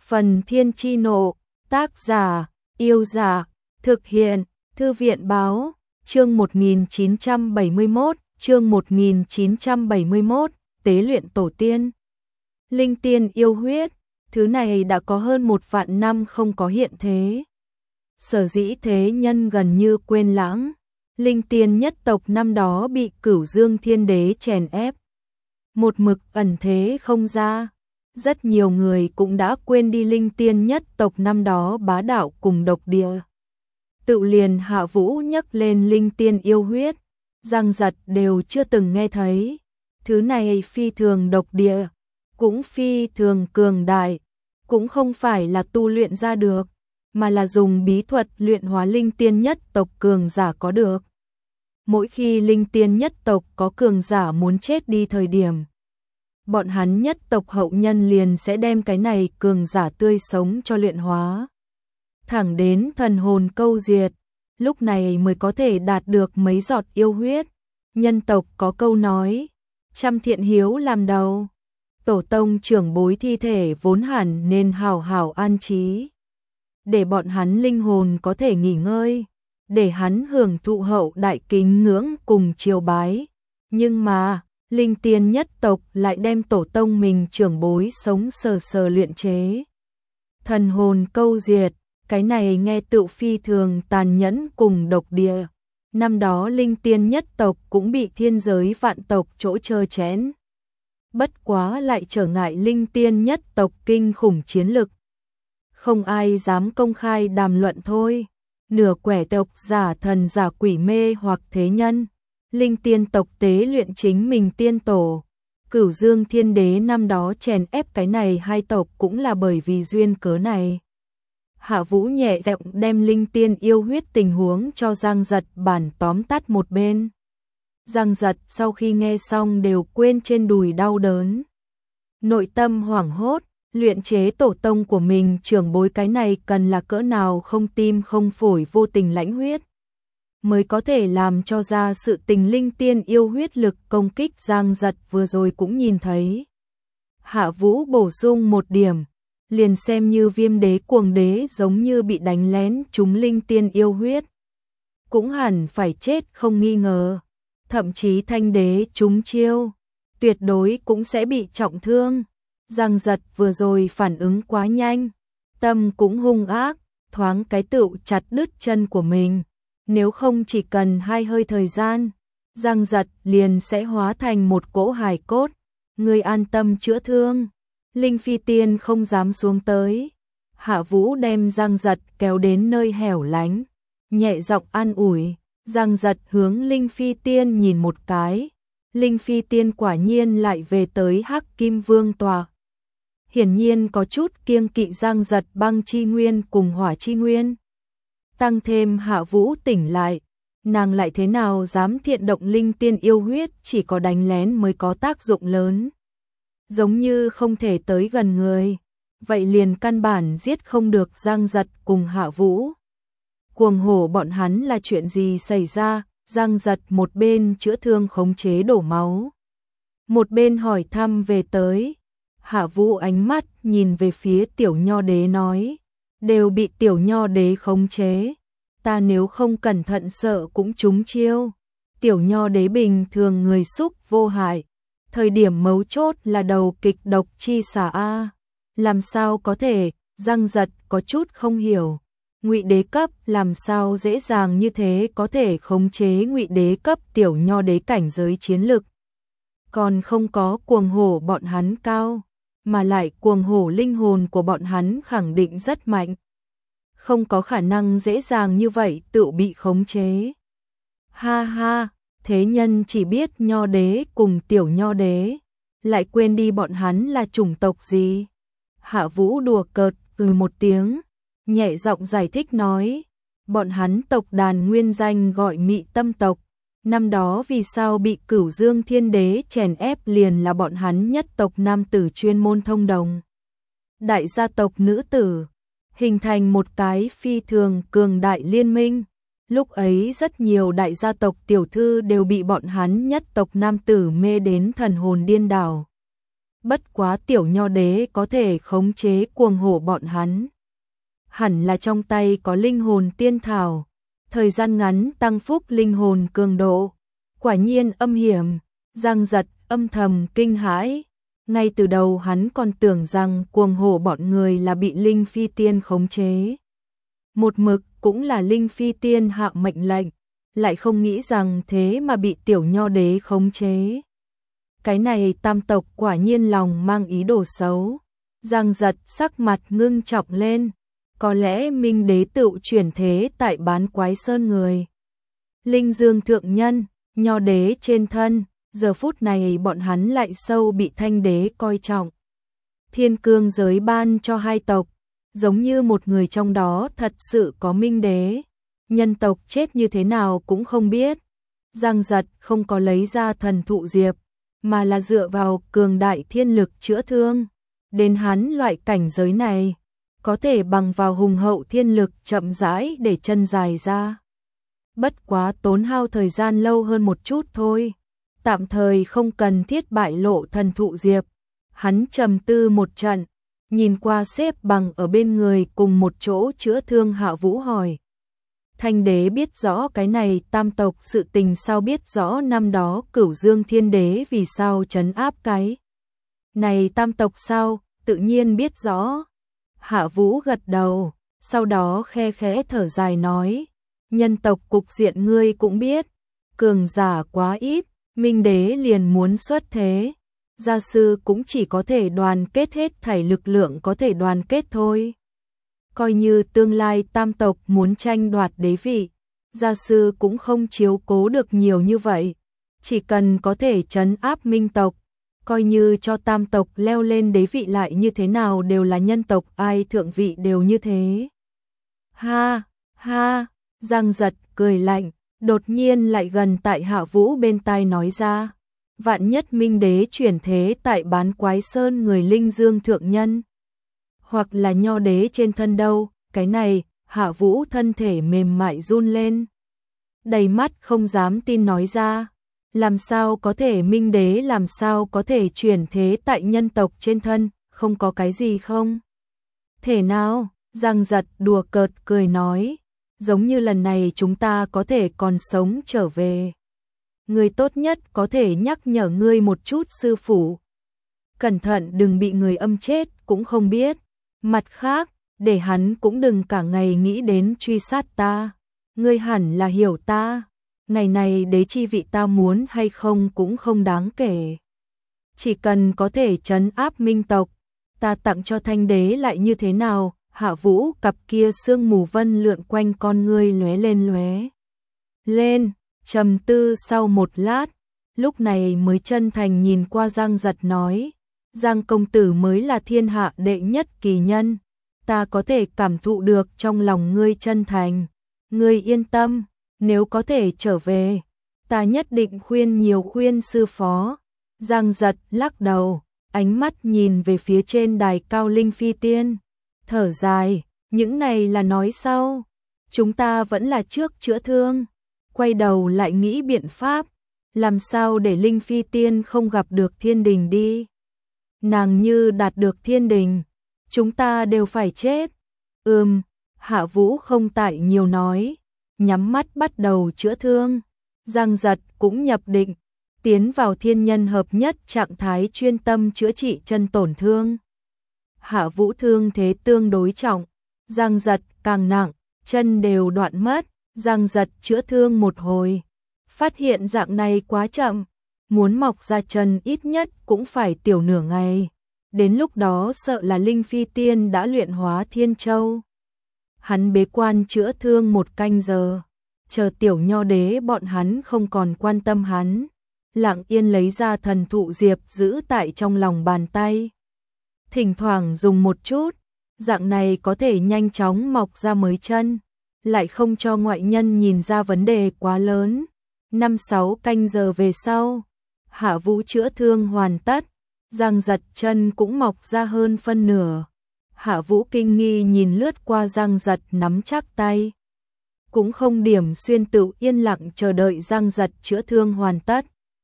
Phần Thiên Chi Nộ, tác giả, Yêu Giả, thực hiện, Thư viện Báo, chương 1971, tế luyện tổ tiên. Linh tiên yêu huyết, thứ này đã có hơn 1 vạn năm không có hiện thế. Sở dĩ thế nhân gần như quên lãng, linh tiên nhất tộc năm đó bị Cửu Dương Thiên Đế chèn ép. Một mực ẩn thế không ra. Rất nhiều người cũng đã quên đi linh tiên nhất tộc năm đó bá đạo cùng độc địa. Tự liền Hạ Vũ nhắc lên linh tiên yêu huyết, Giang Giật đều chưa từng nghe thấy. Thứ này phi thường độc địa, cũng phi thường cường đại, cũng không phải là tu luyện ra được, mà là dùng bí thuật luyện hóa linh tiên nhất tộc cường giả có được. Mỗi khi linh tiên nhất tộc có cường giả muốn chết đi thời điểm, bọn hắn nhất tộc hậu nhân liền sẽ đem cái này cường giả tươi sống cho luyện hóa. Thẳng đến thần hồn câu diệt, lúc này mới có thể đạt được mấy giọt yêu huyết. Nhân tộc có câu nói, trăm thiện hiếu làm đầu. Tổ tông trưởng bối thi thể vốn hẳn nên hảo hảo an trí, để bọn hắn linh hồn có thể nghỉ ngơi, để hắn hưởng thụ hậu đại kính ngưỡng cùng triều bái. Nhưng mà linh tiên nhất tộc lại đem tổ tông mình trưởng bối sống sờ sờ luyện chế. Thần hồn câu diệt, cái này nghe tựu phi thường tàn nhẫn cùng độc địa. Năm đó linh tiên nhất tộc cũng bị thiên giới vạn tộc chỗ chơ chén. Bất quá lại trở ngại linh tiên nhất tộc kinh khủng chiến lực. Không ai dám công khai đàm luận thôi. Nửa quẻ tộc giả thần giả quỷ mê hoặc thế nhân. Linh tiên tộc tế luyện chính mình tiên tổ. Cửu Dương Thiên Đế năm đó chèn ép cái này hai tộc cũng là bởi vì duyên cớ này. Hạ Vũ nhẹ giọng đem linh tiên yêu huyết tình huống cho Giang Giật bản tóm tắt một bên. Giang Giật sau khi nghe xong đều quên trên đùi đau đớn. Nội tâm hoảng hốt, luyện chế tổ tông của mình trưởng bối cái này cần là cỡ nào không tim không phổi vô tình lãnh huyết, mới có thể làm cho ra sự tình linh tiên yêu huyết lực công kích. Giang Giật vừa rồi cũng nhìn thấy. Hạ Vũ bổ sung một điểm, liền xem như Viêm Đế Cuồng Đế giống như bị đánh lén trúng linh tiên yêu huyết, cũng hẳn phải chết không nghi ngờ. Thậm chí Thanh Đế trúng chiêu, tuyệt đối cũng sẽ bị trọng thương. Giang Giật vừa rồi phản ứng quá nhanh, tâm cũng hung ác, thoáng cái tựu chặt đứt chân của mình. Nếu không chỉ cần 2 hơi thời gian, Giang Giật liền sẽ hóa thành một cỗ hài cốt. Người an tâm chữa thương. Linh Phi Tiên không dám xuống tới. Hạ Vũ đem Giang Giật kéo đến nơi hẻo lánh, nhẹ giọng an ủi. Giang Giật hướng Linh Phi Tiên nhìn một cái. Linh Phi Tiên quả nhiên lại về tới Hắc Kim Vương tòa. Hiển nhiên có chút kiêng kỵ Giang Giật băng chi nguyên cùng hỏa chi nguyên. Tăng thêm Hạ Vũ tỉnh lại, nàng lại thế nào dám thiện động linh tiên yêu huyết, chỉ có đánh lén mới có tác dụng lớn. Giống như không thể tới gần người, vậy liền căn bản giết không được Giang Giật cùng Hạ Vũ. Cuồng hổ bọn hắn là chuyện gì xảy ra? Giang Giật một bên chữa thương khống chế đổ máu, một bên hỏi thăm về tới. Hạ Vũ ánh mắt nhìn về phía Tiểu Nho Đế nói, đều bị Tiểu Nho Đế khống chế, ta nếu không cẩn thận sợ cũng trúng chiêu. Tiểu Nho Đế bình thường người xúc vô hại, thời điểm mấu chốt là đầu kịch độc chi xà a, làm sao có thể? Giang Giật có chút không hiểu, Ngụy Đế cấp làm sao dễ dàng như thế có thể khống chế Ngụy Đế cấp Tiểu Nho Đế cảnh giới chiến lực, còn không có cuồng hổ bọn hắn cao, mà lại cuồng hổ linh hồn của bọn hắn khẳng định rất mạnh, không có khả năng dễ dàng như vậy tự bị khống chế. Ha ha, thế nhân chỉ biết Nho Đế cùng Tiểu Nho Đế, lại quên đi bọn hắn là chủng tộc gì. Hạ Vũ đùa cợt một tiếng, nhẹ giọng giải thích nói, bọn hắn tộc đàn nguyên danh gọi Mị Tâm tộc, năm đó vì sao bị Cửu Dương Thiên Đế chèn ép liền là bọn hắn nhất tộc nam tử chuyên môn thông đồng đại gia tộc nữ tử, hình thành một cái phi thường cường đại liên minh. Lúc ấy rất nhiều đại gia tộc tiểu thư đều bị bọn hắn nhất tộc nam tử mê đến thần hồn điên đảo. Bất quá tiểu nho đế có thể khống chế cuồng hổ bọn hắn. Hẳn là trong tay có linh hồn tiên thảo, thời gian ngắn tăng phúc linh hồn cường độ. Quả nhiên âm hiểm, Giang Giật âm thầm kinh hãi. Ngay từ đầu hắn còn tưởng rằng cuồng hổ bọn người là bị Linh Phi Tiên khống chế. Một mực cũng là Linh Phi Tiên hạ mệnh lệnh, lại không nghĩ rằng thế mà bị tiểu nho đế khống chế. Cái này tam tộc quả nhiên lòng mang ý đồ xấu. Giang Giật sắc mặt ngưng trọng lên, có lẽ Minh đế tự chuyển thế tại Bán Quái Sơn người. Linh Dương thượng nhân, nho đế trên thân, giờ phút này bọn hắn lại sâu bị Thanh đế coi trọng. Thiên cương giới ban cho hai tộc, giống như một người trong đó thật sự có Minh đế. Nhân tộc chết như thế nào cũng không biết. Giang Giật không có lấy ra thần thụ diệp, mà là dựa vào cường đại thiên lực chữa thương. Đến hắn loại cảnh giới này, có thể bằng vào hùng hậu thiên lực chậm rãi để chân dài ra. Bất quá tốn hao thời gian lâu hơn một chút thôi. Tạm thời không cần thiết bại lộ thần thụ diệp. Hắn trầm tư một trận, nhìn qua xếp bằng ở bên người cùng một chỗ chữa thương Hạ Vũ hỏi. Thanh đế biết rõ cái này tam tộc sự tình, sao biết rõ năm đó Cửu Dương Thiên đế vì sao trấn áp cái này tam tộc sao? Tự nhiên biết rõ. Hạ Vũ gật đầu, sau đó khe khẽ thở dài nói, nhân tộc cục diện ngươi cũng biết, cường giả quá ít, Minh đế liền muốn xuất thế, gia sư cũng chỉ có thể đoàn kết hết thảy lực lượng có thể đoàn kết thôi. Coi như tương lai tam tộc muốn tranh đoạt đế vị, gia sư cũng không chiếu cố được nhiều như vậy, chỉ cần có thể trấn áp Minh tộc, coi như cho tam tộc leo lên đế vị lại như thế nào đều là nhân tộc, ai thượng vị đều như thế. Ha, ha, Giang Giật cười lạnh, đột nhiên lại gần tại Hạ Vũ bên tai nói ra, vạn nhất Minh đế chuyển thế tại Bán Quái Sơn người Linh Dương thượng nhân, hoặc là nho đế trên thân đâu, cái này, Hạ Vũ thân thể mềm mại run lên. Đầy mắt không dám tin nói ra, làm sao có thể Minh đế làm sao có thể chuyển thế tại nhân tộc trên thân, không có cái gì không? Thể nào, Giang Giật đùa cợt cười nói, giống như lần này chúng ta có thể còn sống trở về. Người tốt nhất có thể nhắc nhở ngươi một chút sư phụ. Cẩn thận đừng bị người âm chết cũng không biết. Mặt khác, để hắn cũng đừng cả ngày nghĩ đến truy sát ta. Ngươi hẳn là hiểu ta. Ngày này đế chi vị ta muốn hay không cũng không đáng kể. Chỉ cần có thể trấn áp Minh tộc, ta tặng cho Thanh đế lại như thế nào? Hạ Vũ cặp kia sương mù vân lượn quanh con ngươi lóe lên, trầm tư sau một lát, lúc này mới chân thành nhìn qua Giang Giật nói, Giang công tử mới là thiên hạ đệ nhất kỳ nhân, ta có thể cảm thụ được trong lòng ngươi chân thành, ngươi yên tâm, nếu có thể trở về, ta nhất định khuyên sư phó. Giang Giật lắc đầu, ánh mắt nhìn về phía trên đài cao Linh Phi Tiên, thở dài, những này là nói sau, chúng ta vẫn là trước chữa thương, quay đầu lại nghĩ biện pháp, làm sao để Linh Phi Tiên không gặp được thiên đình đi. Nàng như đạt được thiên đình, chúng ta đều phải chết. Hạ Vũ không tại nhiều nói, nhắm mắt bắt đầu chữa thương. Giang Giật cũng nhập định, tiến vào thiên nhân hợp nhất trạng thái chuyên tâm chữa trị chân tổn thương. Hạ Vũ thương thế tương đối trọng, Giang Giật càng nặng, chân đều đoạn mất. Giang Giật chữa thương một hồi, phát hiện dạng này quá chậm, muốn mọc ra chân ít nhất cũng phải tiểu nửa ngày. Đến lúc đó sợ là Linh Phi Tiên đã luyện hóa Thiên Châu. Hắn bế quan chữa thương một canh giờ, chờ tiểu nho đế bọn hắn không còn quan tâm hắn, lặng yên lấy ra thần thụ diệp giữ tại trong lòng bàn tay. Thỉnh thoảng dùng một chút, dạng này có thể nhanh chóng mọc ra mới chân, lại không cho ngoại nhân nhìn ra vấn đề quá lớn. 5-6 canh giờ về sau, Hạ Vũ chữa thương hoàn tất, Giang Giật chân cũng mọc ra hơn phân nửa. Hạ Vũ kinh nghi nhìn lướt qua Giang Giật nắm chắc tay, cũng không điểm xuyên, tự yên lặng chờ đợi Giang Giật chữa thương hoàn tất.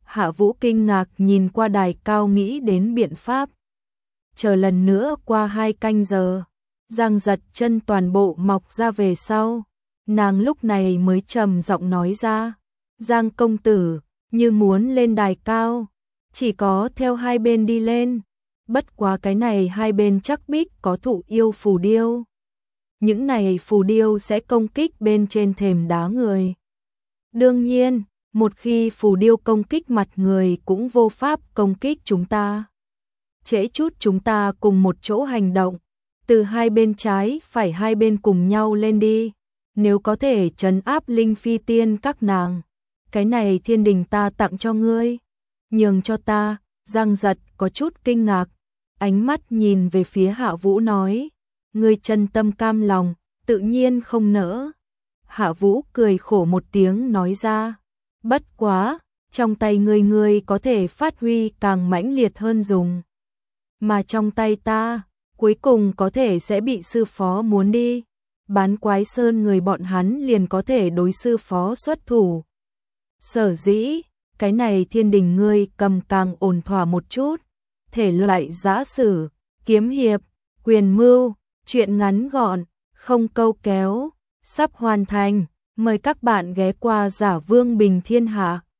Hạ Vũ kinh ngạc nhìn qua đài cao nghĩ đến biện pháp. Chờ lần nữa qua 2 canh giờ, Giang giật chân toàn bộ mọc ra về sau. Nàng lúc này mới trầm giọng nói ra, Giang công tử, như muốn lên đài cao, chỉ có theo hai bên đi lên. Bất quá cái này hai bên chắc bích có thụ yêu phù điêu. Những này phù điêu sẽ công kích bên trên thềm đá người. Đương nhiên, một khi phù điêu công kích mặt người cũng vô pháp công kích chúng ta. Trễ chút chúng ta cùng một chỗ hành động, từ hai bên trái phải hai bên cùng nhau lên đi. Nếu có thể trấn áp linh phi tiên các nàng, cái này thiên đình ta tặng cho ngươi. Nhường cho ta. Giang giật có chút kinh ngạc, ánh mắt nhìn về phía Hạ Vũ nói, ngươi chân tâm cam lòng, tự nhiên không nỡ. Hạ Vũ cười khổ một tiếng nói ra, bất quá, trong tay ngươi có thể phát huy càng mãnh liệt hơn dùng. Mà trong tay ta, cuối cùng có thể sẽ bị sư phó muốn đi. Bán Quái Sơn người bọn hắn liền có thể đối sư phó xuất thủ. Sở dĩ, cái này thiên đình ngươi cầm càng ổn thỏa một chút. Thể loại giã sử, kiếm hiệp, quyền mưu, truyện ngắn gọn, không câu kéo, sắp hoàn thành. Mời các bạn ghé qua Giả Vương Bình Thiên Hạ.